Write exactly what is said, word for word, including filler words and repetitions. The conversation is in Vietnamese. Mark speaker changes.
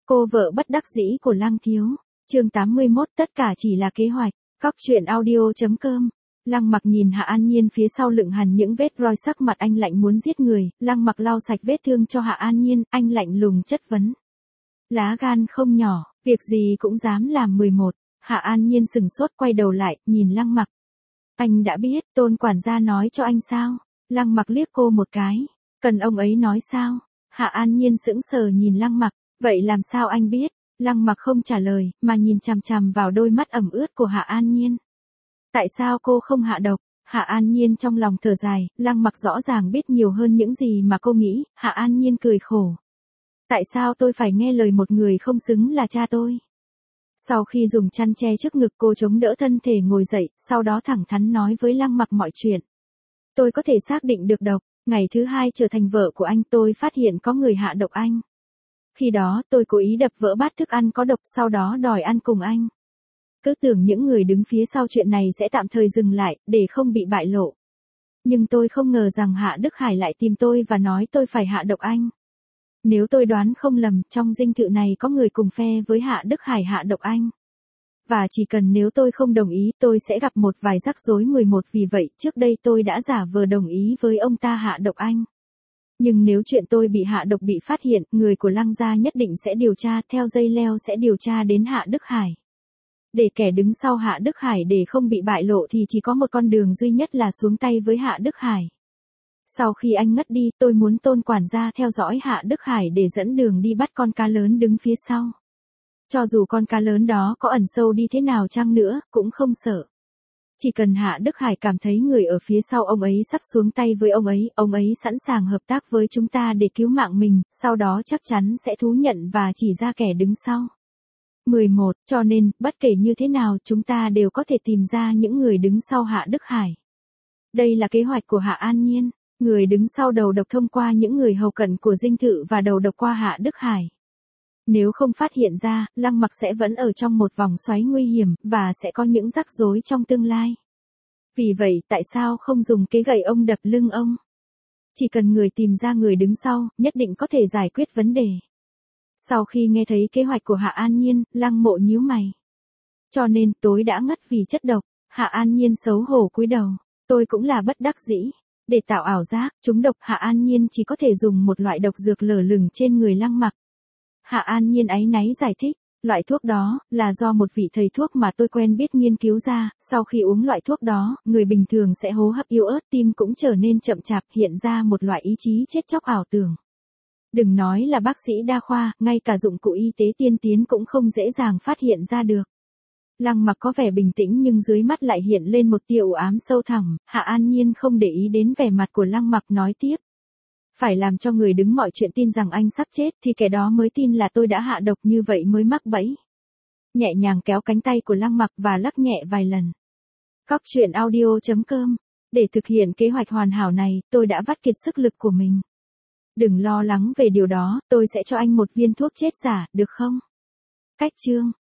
Speaker 1: Cô vợ bất đắc dĩ của Lăng Thiếu. Chương tám mươi mốt, tất cả chỉ là kế hoạch. Cóc truyện audio chấm com. Lăng Mặc nhìn Hạ An Nhiên phía sau lưng hằn những vết roi, sắc mặt anh lạnh muốn giết người. Lăng Mặc lau sạch vết thương cho Hạ An Nhiên, anh lạnh lùng chất vấn. Lá gan không nhỏ, việc gì cũng dám làm. mười một. Hạ An Nhiên sừng sốt quay đầu lại, nhìn Lăng Mặc. Anh đã biết, Tôn quản gia nói cho anh sao? Lăng Mặc liếc cô một cái. Cần ông ấy nói sao? Hạ An Nhiên sững sờ nhìn Lăng Mặc. Vậy làm sao anh biết? Lăng Mặc không trả lời, mà nhìn chằm chằm vào đôi mắt ẩm ướt của Hạ An Nhiên. Tại sao cô không hạ độc? Hạ An Nhiên trong lòng thở dài, Lăng Mặc rõ ràng biết nhiều hơn những gì mà cô nghĩ. Hạ An Nhiên cười khổ. Tại sao tôi phải nghe lời một người không xứng là cha tôi? Sau khi dùng chăn che trước ngực, cô chống đỡ thân thể ngồi dậy, sau đó thẳng thắn nói với Lăng Mặc mọi chuyện. Tôi có thể xác định được độc, ngày thứ hai trở thành vợ của anh tôi phát hiện có người hạ độc anh. Khi đó tôi cố ý đập vỡ bát thức ăn có độc, sau đó đòi ăn cùng anh. Cứ tưởng những người đứng phía sau chuyện này sẽ tạm thời dừng lại, để không bị bại lộ. Nhưng tôi không ngờ rằng Hạ Đức Hải lại tìm tôi và nói tôi phải hạ độc anh. Nếu tôi đoán không lầm, trong dinh thự này có người cùng phe với Hạ Đức Hải hạ độc anh. Và chỉ cần nếu tôi không đồng ý, tôi sẽ gặp một vài rắc rối. mười một. Vì vậy, trước đây tôi đã giả vờ đồng ý với ông ta hạ độc anh. Nhưng nếu chuyện tôi bị hạ độc bị phát hiện, người của Lăng gia nhất định sẽ điều tra, theo dây leo sẽ điều tra đến Hạ Đức Hải. Để kẻ đứng sau Hạ Đức Hải để không bị bại lộ thì chỉ có một con đường duy nhất là xuống tay với Hạ Đức Hải. Sau khi anh ngất đi, tôi muốn Tôn quản gia theo dõi Hạ Đức Hải để dẫn đường đi bắt con cá lớn đứng phía sau. Cho dù con cá lớn đó có ẩn sâu đi thế nào chăng nữa, cũng không sợ. Chỉ cần Hạ Đức Hải cảm thấy người ở phía sau ông ấy sắp xuống tay với ông ấy, ông ấy sẵn sàng hợp tác với chúng ta để cứu mạng mình, sau đó chắc chắn sẽ thú nhận và chỉ ra kẻ đứng sau. mười một. Cho nên, bất kể như thế nào, chúng ta đều có thể tìm ra những người đứng sau Hạ Đức Hải. Đây là kế hoạch của Hạ An Nhiên. Người đứng sau đầu độc thông qua những người hầu cận của dinh thự và đầu độc qua Hạ Đức Hải. Nếu không phát hiện ra, Lăng Mặc sẽ vẫn ở trong một vòng xoáy nguy hiểm, và sẽ có những rắc rối trong tương lai. Vì vậy, tại sao không dùng cái gậy ông đập lưng ông? Chỉ cần người tìm ra người đứng sau, nhất định có thể giải quyết vấn đề. Sau khi nghe thấy kế hoạch của Hạ An Nhiên, Lăng Mộ nhíu mày. Cho nên, tối đã ngất vì chất độc. Hạ An Nhiên xấu hổ cúi đầu. Tôi cũng là bất đắc dĩ. Để tạo ảo giác, trúng độc, Hạ An Nhiên chỉ có thể dùng một loại độc dược lở lửng trên người Lăng Mặc. Hạ An Nhiên áy náy giải thích, loại thuốc đó, là do một vị thầy thuốc mà tôi quen biết nghiên cứu ra, sau khi uống loại thuốc đó, người bình thường sẽ hô hấp yếu ớt, tim cũng trở nên chậm chạp, hiện ra một loại ý chí chết chóc ảo tưởng. Đừng nói là bác sĩ đa khoa, ngay cả dụng cụ y tế tiên tiến cũng không dễ dàng phát hiện ra được. Lăng Mặc có vẻ bình tĩnh nhưng dưới mắt lại hiện lên một tia u ám sâu thẳm. Hạ An Nhiên không để ý đến vẻ mặt của Lăng Mặc, nói tiếp. Phải làm cho người đứng mọi chuyện tin rằng anh sắp chết thì kẻ đó mới tin là tôi đã hạ độc, như vậy mới mắc bẫy. Nhẹ nhàng kéo cánh tay của Lăng Mặc và lắc nhẹ vài lần. Cóc truyện audio chấm com. Để thực hiện kế hoạch hoàn hảo này, tôi đã vắt kiệt sức lực của mình. Đừng lo lắng về điều đó, tôi sẽ cho anh một viên thuốc chết giả, được không? Cách chương.